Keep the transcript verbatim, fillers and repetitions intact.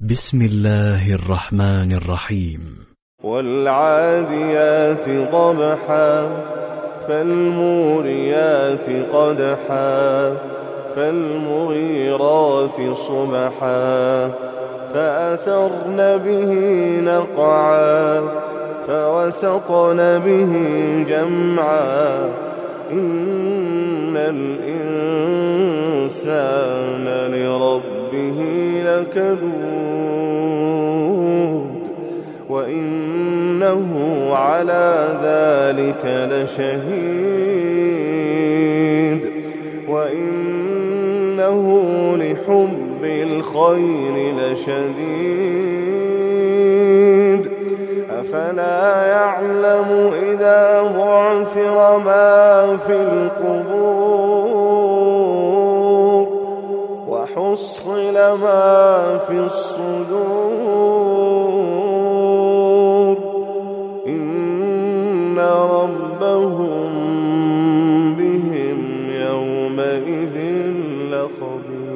بسم الله الرحمن الرحيم. والعاديات ضبحا فالموريات قدحا فالمغيرات صبحا فأثرن به نقعا فوسطن به جمعا إن الإنسان لربه لكنود وإنه على ذلك لشهيد وإنه لحب الخير لشديد أفلا يعلم إذا بعثر ما في القبور وحصل ما في الصدور إن ربهم بهم يومئذ لخبير.